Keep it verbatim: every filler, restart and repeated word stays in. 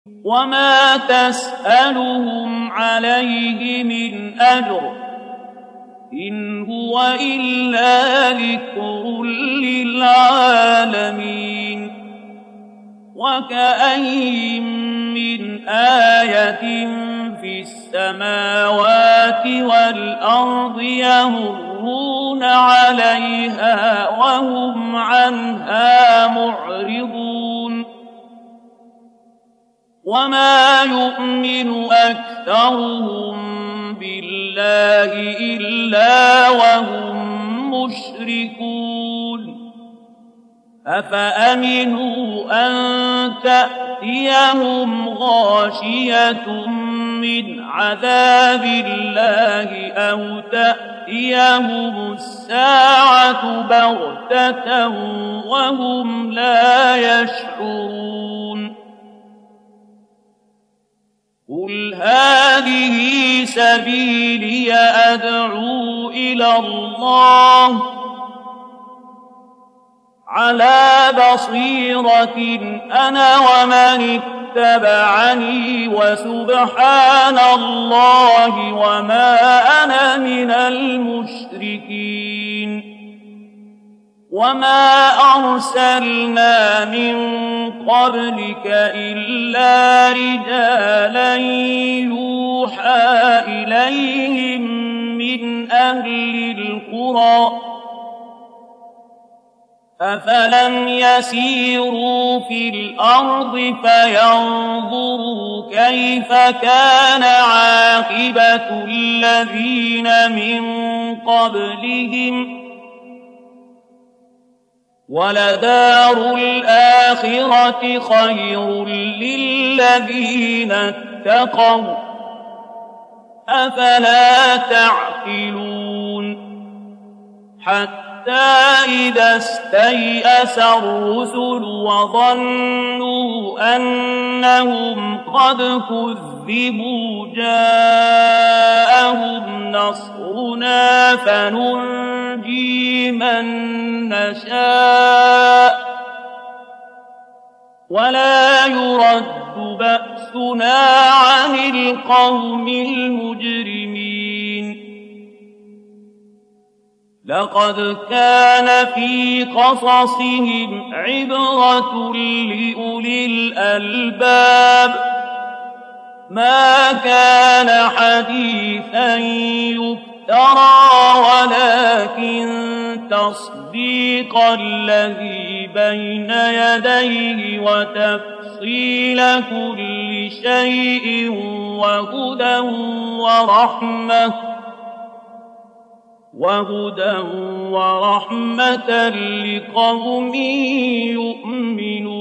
وما تسألهم عليه من أجر إن هو إلا ذكر للعالمين وكأين من آية في السماوات والأرض يمرون عليها وهم عنها معرضون وما يؤمن أكثرهم بالله إلا وهم مشركون أفأمنوا أن تأتيهم غاشية من عذاب الله أو تأتيهم الساعة بغتة وهم لا يشعرون قل هذه سبيلي أدعو إلى الله على بصيرة أنا ومن اتبعني وسبحان الله وما أنا من المشركين وما أرسلنا من قبلك إلا رجالا يوحى إليهم من أهل القرى أفلم يسيروا في الأرض فينظروا كيف كان عاقبة الذين من قبلهم ولدار الآخرة خير للذين اتقوا أفلا تعقلون حتى إذا استيأس الرسل وظنوا أنهم قد كذبوا جاءهم نصرنا فننجي من نشاء ولا يرد بأسنا عن القوم المجرمين لقد كان في قصصهم عبرة لأولي الألباب ما كان حديثا يفترى ولكن تصديق الذي بين يديه وتفصيل كل شيء وهدى ورحمة وهدى ورحمة لقوم يؤمنون